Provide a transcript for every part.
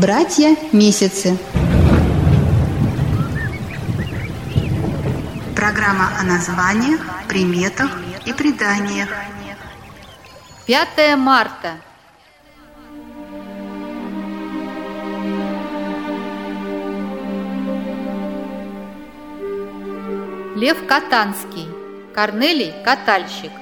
Братья-месяцы. Программа о названиях, приметах и преданиях. 5 марта. Лев Катанский, Корнелий Катальщик.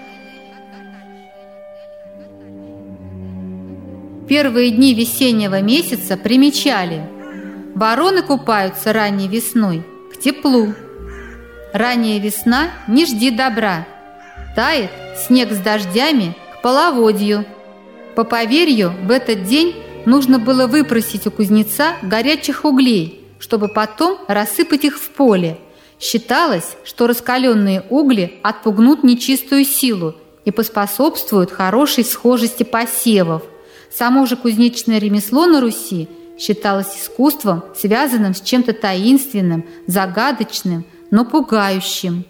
Первые дни весеннего месяца примечали: вороны купаются ранней весной к теплу. Ранняя весна не жди добра. Тает снег с дождями к половодью. По поверью, в этот день нужно было выпросить у кузнеца горячих углей, чтобы потом рассыпать их в поле. Считалось, что раскаленные угли отпугнут нечистую силу и поспособствуют хорошей схожести посевов. Само же кузнечное ремесло на Руси считалось искусством, связанным с чем-то таинственным, загадочным, но пугающим.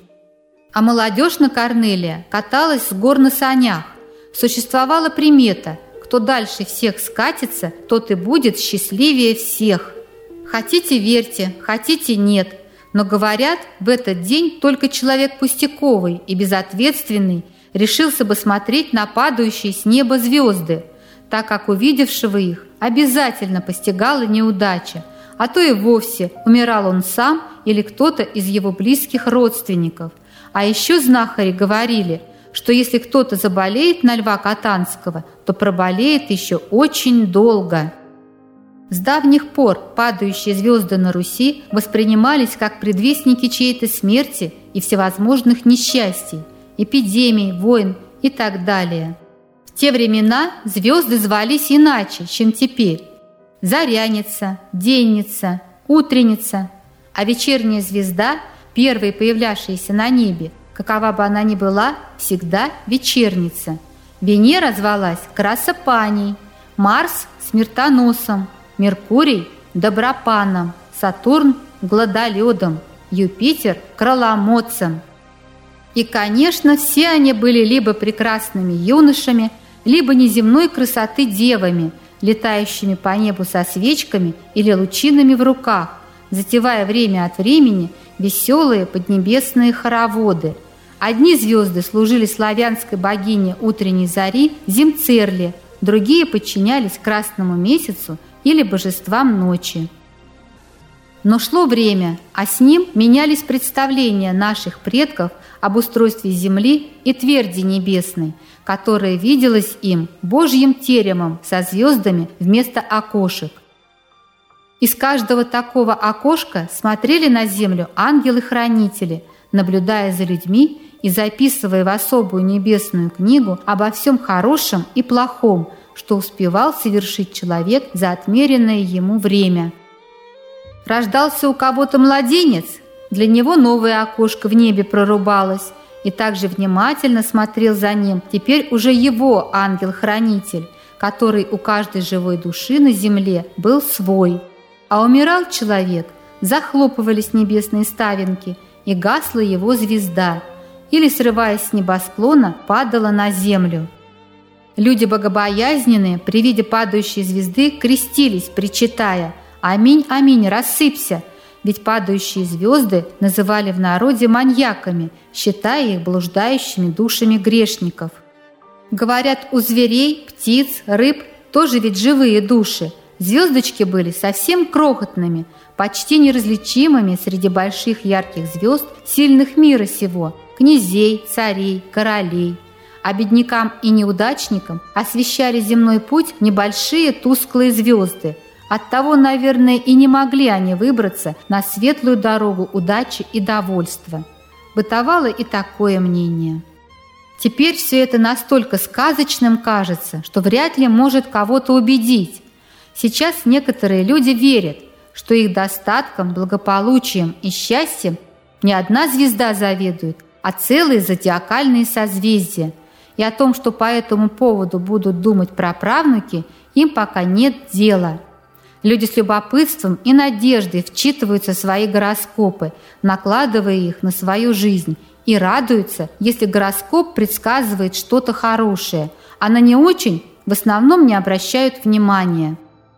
А молодежь на Корнелия каталась с гор на санях. Существовала примета: кто дальше всех скатится, тот и будет счастливее всех. Хотите верьте, хотите нет, но говорят, в этот день только человек пустяковый и безответственный решился бы смотреть на падающие с неба звезды, так как увидевшего их обязательно постигала неудача, а то и вовсе умирал он сам или кто-то из его близких родственников. А еще знахари говорили, что если кто-то заболеет на Льва Катанского, то проболеет еще очень долго. С давних пор падающие звезды на Руси воспринимались как предвестники чьей-то смерти и всевозможных несчастий, эпидемий, войн и так далее. В те времена звезды звались иначе, чем теперь: заряница, денница, утренница, а вечерняя звезда, первой появлявшаяся на небе, какова бы она ни была, всегда вечерница. Венера звалась красопаней, Марс – смертоносом, Меркурий – добропаном, Сатурн – гладоледом, Юпитер – крыломотцем. И, конечно, все они были либо прекрасными юношами, либо неземной красоты девами, летающими по небу со свечками или лучинами в руках, затевая время от времени веселые поднебесные хороводы. Одни звезды служили славянской богине утренней зари Земцерле, другие подчинялись красному месяцу или божествам ночи. Но шло время, а с ним менялись представления наших предков об устройстве земли и тверди небесной, которая виделась им Божьим теремом со звездами вместо окошек. Из каждого такого окошка смотрели на землю ангелы-хранители, наблюдая за людьми и записывая в особую небесную книгу обо всем хорошем и плохом, что успевал совершить человек за отмеренное ему время. Рождался у кого-то младенец, для него новое окошко в небе прорубалось, и также внимательно смотрел за ним теперь уже его ангел-хранитель, который у каждой живой души на земле был свой. А умирал человек, захлопывались небесные ставенки, и гасла его звезда, или, срываясь с небосклона, падала на землю. Люди богобоязненные при виде падающей звезды крестились, причитая: «Аминь, аминь, рассыпься!» Ведь падающие звезды называли в народе маньяками, считая их блуждающими душами грешников. Говорят, у зверей, птиц, рыб тоже ведь живые души. Звездочки были совсем крохотными, почти неразличимыми среди больших ярких звезд сильных мира сего, князей, царей, королей. А беднякам и неудачникам освещали земной путь небольшие тусклые звезды. Оттого, наверное, и не могли они выбраться на светлую дорогу удачи и довольства. Бытовало и такое мнение. Теперь все это настолько сказочным кажется, что вряд ли может кого-то убедить. Сейчас некоторые люди верят, что их достатком, благополучием и счастьем не одна звезда заведует, а целые зодиакальные созвездия. И о том, что по этому поводу будут думать праправнуки, им пока нет дела. Люди с любопытством и надеждой вчитываются в свои гороскопы, накладывая их на свою жизнь, и радуются, если гороскоп предсказывает что-то хорошее, а на не очень в основном не обращают внимания.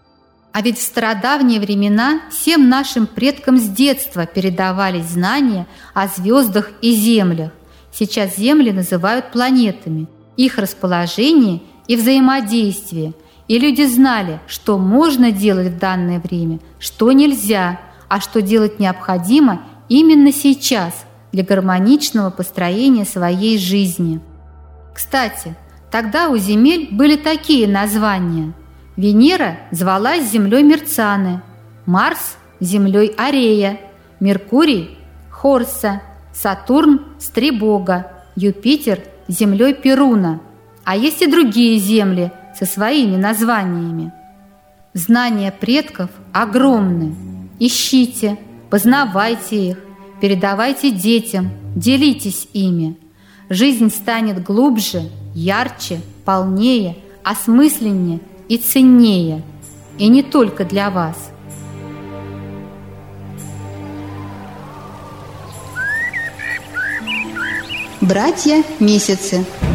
А ведь в стародавние времена всем нашим предкам с детства передавались знания о звездах и землях. Сейчас земли называют планетами, их расположение и взаимодействие. И люди знали, что можно делать в данное время, что нельзя, а что делать необходимо именно сейчас для гармоничного построения своей жизни. Кстати, тогда у земель были такие названия. Венера звалась землей Мерцаны, Марс – землей Арея, Меркурий – Хорса, Сатурн – Стребога, Юпитер – землей Перуна. А есть и другие земли со своими названиями. Знания предков огромны. Ищите, познавайте их, передавайте детям, делитесь ими. Жизнь станет глубже, ярче, полнее, осмысленнее и ценнее. И не только для вас. Братья месяцы.